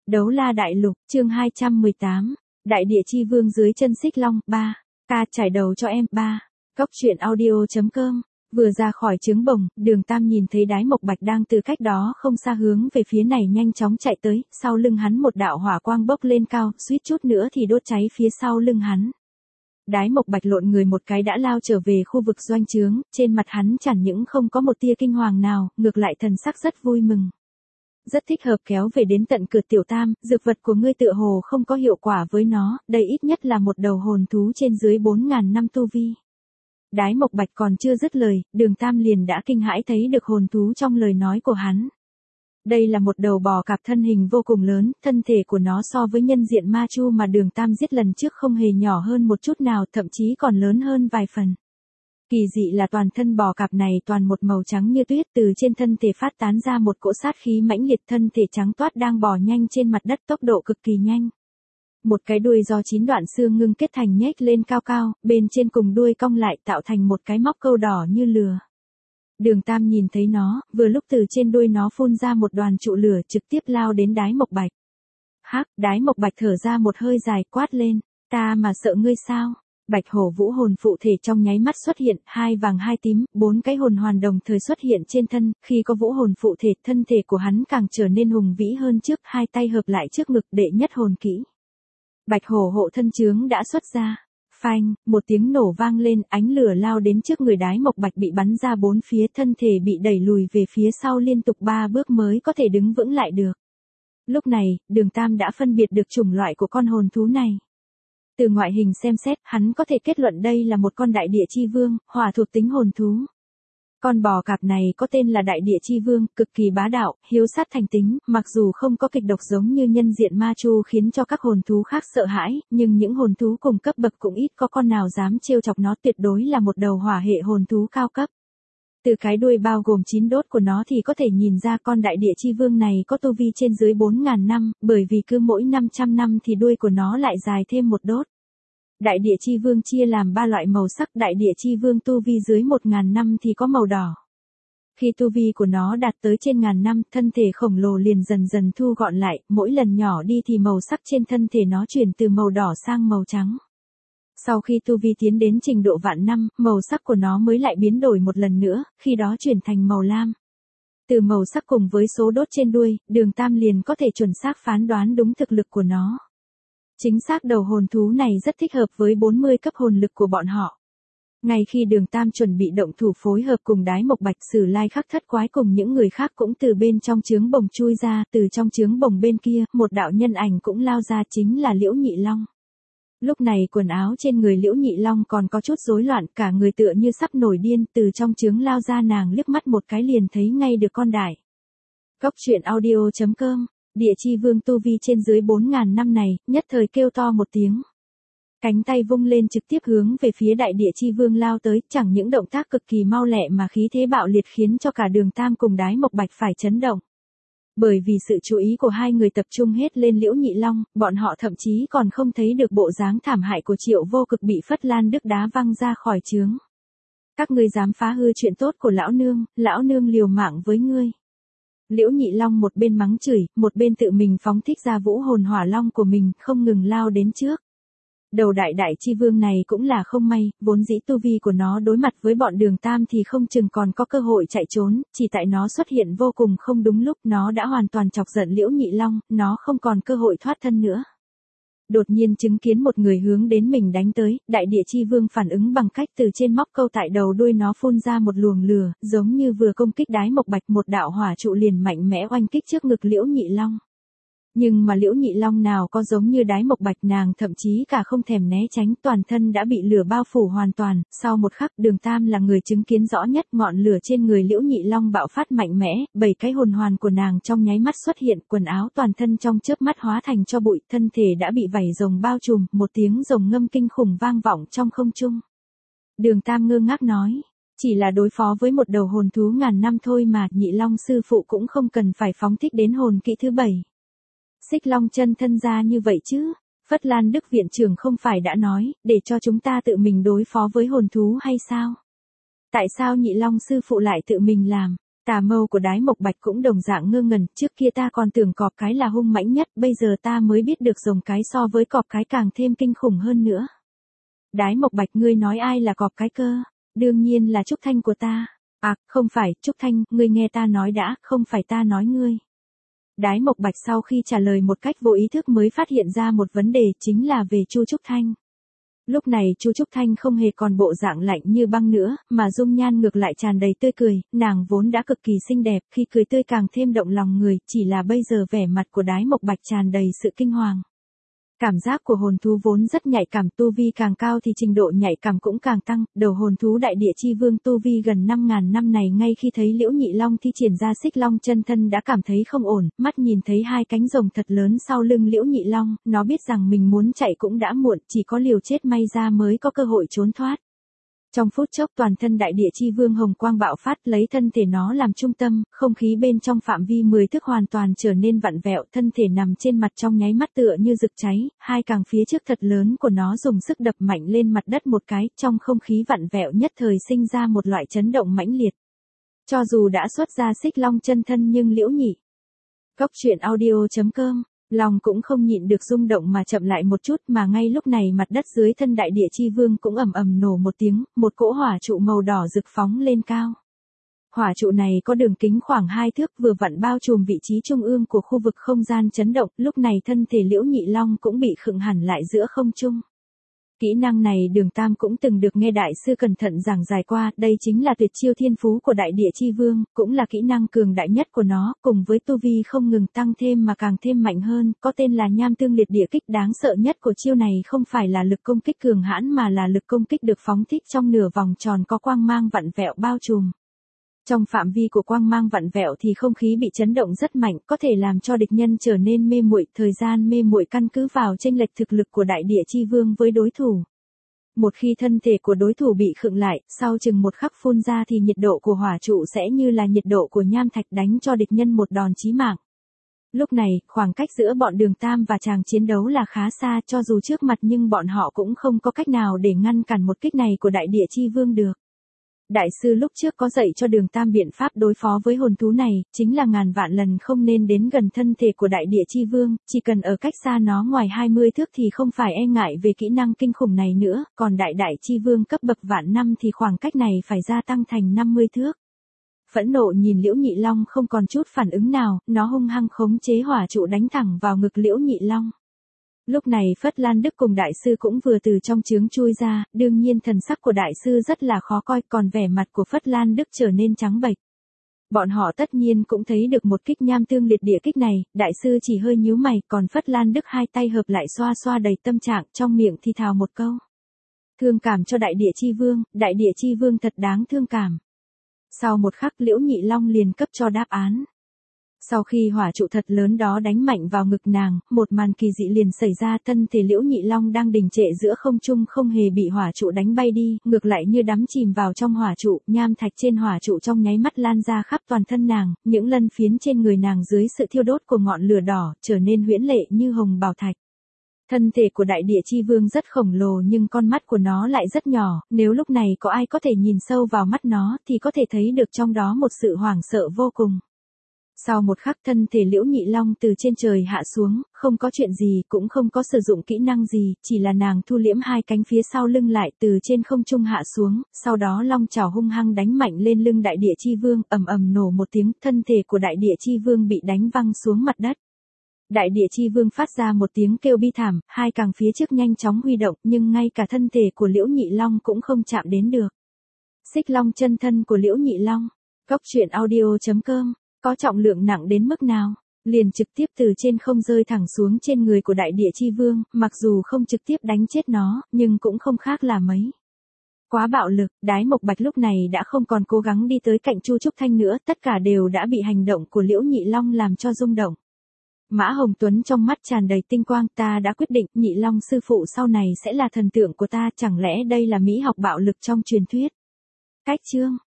Đấu la đại lục, chương 218. Đại địa chi vương dưới chân xích long, 3. Ca trải đầu cho em, 3. Cốc truyện audio.com. Vừa ra khỏi trướng bồng, Đường Tam nhìn thấy Đái Mộc Bạch đang từ cách đó không xa hướng về phía này nhanh chóng chạy tới, sau lưng hắn một đạo hỏa quang bốc lên cao, suýt chút nữa thì đốt cháy phía sau lưng hắn. Đái Mộc Bạch lộn người một cái đã lao trở về khu vực doanh trướng, trên mặt hắn chẳng những không có một tia kinh hoàng nào, ngược lại thần sắc rất vui mừng. Rất thích hợp kéo về đến tận cửa Tiểu Tam, dược vật của ngươi tựa hồ không có hiệu quả với nó, đây ít nhất là một đầu hồn thú trên dưới 4.000 năm tu vi. Đái Mộc Bạch còn chưa dứt lời, Đường Tam liền đã kinh hãi thấy được hồn thú trong lời nói của hắn. Đây là một đầu bò cạp thân hình vô cùng lớn, thân thể của nó so với nhân diện ma chu mà Đường Tam giết lần trước không hề nhỏ hơn một chút nào, thậm chí còn lớn hơn vài phần. Kỳ dị là toàn thân bò cạp này toàn một màu trắng như tuyết, từ trên thân thể phát tán ra một cỗ sát khí mãnh liệt, thân thể trắng toát đang bò nhanh trên mặt đất tốc độ cực kỳ nhanh. Một cái đuôi do 9 đoạn xương ngưng kết thành nhếch lên cao cao, bên trên cùng đuôi cong lại tạo thành một cái móc câu đỏ như lửa. Đường Tam nhìn thấy nó, vừa lúc từ trên đuôi nó phun ra một đoàn trụ lửa trực tiếp lao đến Đái Mộc Bạch. Hắc, Đái Mộc Bạch thở ra một hơi dài quát lên, ta mà sợ ngươi sao? Bạch hổ vũ hồn phụ thể trong nháy mắt xuất hiện, 2 vàng 2 tím, 4 cái hồn hoàn đồng thời xuất hiện trên thân, khi có vũ hồn phụ thể, thân thể của hắn càng trở nên hùng vĩ hơn trước, 2 tay hợp lại trước ngực, đệ nhất hồn kỹ. Bạch hổ hộ thân chướng đã xuất ra. Phanh, một tiếng nổ vang lên, ánh lửa lao đến trước người Đái Mộc Bạch bị bắn ra 4 phía, thân thể bị đẩy lùi về phía sau liên tục 3 bước mới có thể đứng vững lại được. Lúc này, Đường Tam đã phân biệt được chủng loại của con hồn thú này. Từ ngoại hình xem xét, hắn có thể kết luận đây là một con đại địa chi vương, hỏa thuộc tính hồn thú. Con bò cạp này có tên là đại địa chi vương, cực kỳ bá đạo, hiếu sát thành tính, mặc dù không có kịch độc giống như nhân diện ma chu khiến cho các hồn thú khác sợ hãi, nhưng những hồn thú cùng cấp bậc cũng ít có con nào dám trêu chọc nó, tuyệt đối là một đầu hỏa hệ hồn thú cao cấp. Từ cái đuôi bao gồm 9 đốt của nó thì có thể nhìn ra con đại địa chi vương này có tu vi trên dưới 4.000 năm, bởi vì cứ mỗi 500 năm thì đuôi của nó lại dài thêm một đốt. Đại địa chi vương chia làm 3 loại màu sắc, đại địa chi vương tu vi dưới 1.000 năm thì có màu đỏ. Khi tu vi của nó đạt tới trên 1.000 năm, thân thể khổng lồ liền dần dần thu gọn lại, mỗi lần nhỏ đi thì màu sắc trên thân thể nó chuyển từ màu đỏ sang màu trắng. Sau khi tu vi tiến đến trình độ vạn năm, màu sắc của nó mới lại biến đổi một lần nữa, khi đó chuyển thành màu lam. Từ màu sắc cùng với số đốt trên đuôi, Đường Tam liền có thể chuẩn xác phán đoán đúng thực lực của nó. Chính xác đầu hồn thú này rất thích hợp với 40 cấp hồn lực của bọn họ. Ngay khi Đường Tam chuẩn bị động thủ phối hợp cùng Đái Mộc Bạch, Sử Lai Khắc Thất Quái cùng những người khác cũng từ bên trong trướng bồng chui ra, từ trong trướng bồng bên kia, một đạo nhân ảnh cũng lao ra, chính là Liễu Nhị Long. Lúc này quần áo trên người Liễu Nhị Long còn có chút rối loạn, cả người tựa như sắp nổi điên, từ trong trướng lao ra, nàng liếc mắt một cái liền thấy ngay được con đại. Cốc truyện audio.com. Địa chi vương tu vi trên dưới 4.000 năm này, nhất thời kêu to một tiếng. Cánh tay vung lên trực tiếp hướng về phía đại địa chi vương lao tới, chẳng những động tác cực kỳ mau lẹ mà khí thế bạo liệt khiến cho cả Đường Tam cùng Đái Mộc Bạch phải chấn động. Bởi vì sự chú ý của hai người tập trung hết lên Liễu Nhị Long, bọn họ thậm chí còn không thấy được bộ dáng thảm hại của Triệu Vô Cực bị Phất Lan Đức đá văng ra khỏi trướng. Các ngươi dám phá hư chuyện tốt của lão nương liều mạng với ngươi. Liễu Nhị Long một bên mắng chửi, một bên tự mình phóng thích ra vũ hồn hỏa long của mình, không ngừng lao đến trước. Đầu đại chi vương này cũng là không may, vốn dĩ tu vi của nó đối mặt với bọn Đường Tam thì không chừng còn có cơ hội chạy trốn, chỉ tại nó xuất hiện vô cùng không đúng lúc, nó đã hoàn toàn chọc giận Liễu Nhị Long, nó không còn cơ hội thoát thân nữa. Đột nhiên chứng kiến một người hướng đến mình đánh tới, đại địa chi vương phản ứng bằng cách từ trên móc câu tại đầu đuôi nó phun ra một luồng lửa, giống như vừa công kích Đái Mộc Bạch, một đạo hỏa trụ liền mạnh mẽ oanh kích trước ngực Liễu Nhị Long. Nhưng mà Liễu Nhị Long nào có giống như Đái Mộc Bạch, nàng thậm chí cả không thèm né tránh, toàn thân đã bị lửa bao phủ hoàn toàn, sau một khắc Đường Tam là người chứng kiến rõ nhất, ngọn lửa trên người Liễu Nhị Long bạo phát mạnh mẽ, 7 cái hồn hoàn của nàng trong nháy mắt xuất hiện, quần áo toàn thân trong chớp mắt hóa thành tro bụi, thân thể đã bị vảy rồng bao trùm, một tiếng rồng ngâm kinh khủng vang vọng trong không trung. Đường Tam ngơ ngác nói, chỉ là đối phó với một đầu hồn thú 1.000 năm thôi mà, Nhị Long sư phụ cũng không cần phải phóng thích đến hồn kỹ thứ 7. Xích Long chân thân ra như vậy chứ? Phất Lan Đức viện trưởng không phải đã nói, để cho chúng ta tự mình đối phó với hồn thú hay sao? Tại sao Nhị Long sư phụ lại tự mình làm? Tà mâu của Đái Mộc Bạch cũng đồng dạng ngơ ngẩn, trước kia ta còn tưởng cọp cái là hung mãnh nhất, bây giờ ta mới biết được rồng cái so với cọp cái càng thêm kinh khủng hơn nữa. Đái Mộc Bạch, ngươi nói ai là cọp cái cơ? Đương nhiên là Trúc Thanh của ta. À, không phải, Trúc Thanh, ngươi nghe ta nói đã, không phải ta nói ngươi. Đái Mộc Bạch sau khi trả lời một cách vô ý thức mới phát hiện ra một vấn đề, chính là về Chu Trúc Thanh. Lúc này Chu Trúc Thanh không hề còn bộ dạng lạnh như băng nữa, mà dung nhan ngược lại tràn đầy tươi cười, nàng vốn đã cực kỳ xinh đẹp, khi cười tươi càng thêm động lòng người, chỉ là bây giờ vẻ mặt của Đái Mộc Bạch tràn đầy sự kinh hoàng. Cảm giác của hồn thú vốn rất nhạy cảm, tu vi càng cao thì trình độ nhạy cảm cũng càng tăng, đầu hồn thú đại địa chi vương tu vi gần 5.000 năm này ngay khi thấy Liễu Nhị Long thi triển ra Xích Long chân thân đã cảm thấy không ổn, mắt nhìn thấy hai cánh rồng thật lớn sau lưng Liễu Nhị Long, nó biết rằng mình muốn chạy cũng đã muộn, chỉ có liều chết may ra mới có cơ hội trốn thoát. Trong phút chốc toàn thân đại địa chi vương hồng quang bạo phát, lấy thân thể nó làm trung tâm, không khí bên trong phạm vi 10 thước hoàn toàn trở nên vặn vẹo, thân thể nằm trên mặt trong nháy mắt tựa như rực cháy, hai càng phía trước thật lớn của nó dùng sức đập mạnh lên mặt đất một cái, trong không khí vặn vẹo nhất thời sinh ra một loại chấn động mãnh liệt. Cho dù đã xuất ra Xích Long chân thân nhưng Liễu Nhị Cốc truyện audio.com lòng cũng không nhịn được rung động mà chậm lại một chút, mà ngay lúc này mặt đất dưới thân đại địa chi vương cũng ầm ầm nổ một tiếng, một cỗ hỏa trụ màu đỏ rực phóng lên cao. Hỏa trụ này có đường kính khoảng 2 thước, vừa vặn bao trùm vị trí trung ương của khu vực không gian chấn động, lúc này thân thể Liễu Nhị Long cũng bị khựng hẳn lại giữa không trung. Kỹ năng này Đường Tam cũng từng được nghe đại sư cẩn thận giảng giải qua, đây chính là tuyệt chiêu thiên phú của đại địa chi vương, cũng là kỹ năng cường đại nhất của nó, cùng với tu vi không ngừng tăng thêm mà càng thêm mạnh hơn, có tên là Nham Tương Liệt Địa Kích. Đáng sợ nhất của chiêu này không phải là lực công kích cường hãn mà là lực công kích được phóng thích trong nửa vòng tròn có quang mang vặn vẹo bao trùm. Trong phạm vi của quang mang vặn vẹo thì không khí bị chấn động rất mạnh, có thể làm cho địch nhân trở nên mê muội, thời gian mê muội căn cứ vào chênh lệch thực lực của đại địa chi vương với đối thủ. Một khi thân thể của đối thủ bị khựng lại, sau chừng một khắc phun ra thì nhiệt độ của hỏa trụ sẽ như là nhiệt độ của nham thạch đánh cho địch nhân một đòn chí mạng. Lúc này, khoảng cách giữa bọn Đường Tam và chàng chiến đấu là khá xa, cho dù trước mặt nhưng bọn họ cũng không có cách nào để ngăn cản một kích này của đại địa chi vương được. Đại sư lúc trước có dạy cho Đường Tam biện pháp đối phó với hồn thú này, chính là ngàn vạn lần không nên đến gần thân thể của đại địa chi vương, chỉ cần ở cách xa nó ngoài 20 thước thì không phải e ngại về kỹ năng kinh khủng này nữa, còn đại chi vương cấp bậc vạn năm thì khoảng cách này phải gia tăng thành 50 thước. Phẫn nộ nhìn Liễu Nhị Long không còn chút phản ứng nào, nó hung hăng khống chế hỏa trụ đánh thẳng vào ngực Liễu Nhị Long. Lúc này Phất Lan Đức cùng đại sư cũng vừa từ trong chướng chui ra, đương nhiên thần sắc của đại sư rất là khó coi, còn vẻ mặt của Phất Lan Đức trở nên trắng bệch. Bọn họ tất nhiên cũng thấy được một kích Nham Tương Liệt Địa Kích này, đại sư chỉ hơi nhíu mày, còn Phất Lan Đức hai tay hợp lại xoa xoa đầy tâm trạng, trong miệng thì thào một câu. Thương cảm cho đại địa chi vương thật đáng thương cảm. Sau một khắc Liễu Nhị Long liền cấp cho đáp án. Sau khi hỏa trụ thật lớn đó đánh mạnh vào ngực nàng, một màn kỳ dị liền xảy ra, thân thể Liễu Nhị Long đang đình trệ giữa không trung không hề bị hỏa trụ đánh bay đi, ngược lại như đắm chìm vào trong hỏa trụ, nham thạch trên hỏa trụ trong nháy mắt lan ra khắp toàn thân nàng, những lân phiến trên người nàng dưới sự thiêu đốt của ngọn lửa đỏ, trở nên huyễn lệ như hồng bảo thạch. Thân thể của đại địa chi vương rất khổng lồ nhưng con mắt của nó lại rất nhỏ, nếu lúc này có ai có thể nhìn sâu vào mắt nó thì có thể thấy được trong đó một sự hoảng sợ vô cùng. Sau một khắc thân thể Liễu Nhị Long từ trên trời hạ xuống, không có chuyện gì, cũng không có sử dụng kỹ năng gì, chỉ là nàng thu liễm hai cánh phía sau lưng lại từ trên không trung hạ xuống, sau đó long chảo hung hăng đánh mạnh lên lưng đại địa chi vương, ầm ầm nổ một tiếng, thân thể của đại địa chi vương bị đánh văng xuống mặt đất. Đại địa chi vương phát ra một tiếng kêu bi thảm, hai càng phía trước nhanh chóng huy động, nhưng ngay cả thân thể của Liễu Nhị Long cũng không chạm đến được. Xích Long chân thân của Liễu Nhị Long. Cốc truyện audio.com có trọng lượng nặng đến mức nào, liền trực tiếp từ trên không rơi thẳng xuống trên người của đại địa chi vương, mặc dù không trực tiếp đánh chết nó, nhưng cũng không khác là mấy. Quá bạo lực, Đái Mộc Bạch lúc này đã không còn cố gắng đi tới cạnh Chu Trúc Thanh nữa, tất cả đều đã bị hành động của Liễu Nhị Long làm cho rung động. Mã Hồng Tuấn trong mắt tràn đầy tinh quang, ta đã quyết định, Nhị Long sư phụ sau này sẽ là thần tượng của ta, chẳng lẽ đây là mỹ học bạo lực trong truyền thuyết. Cách chương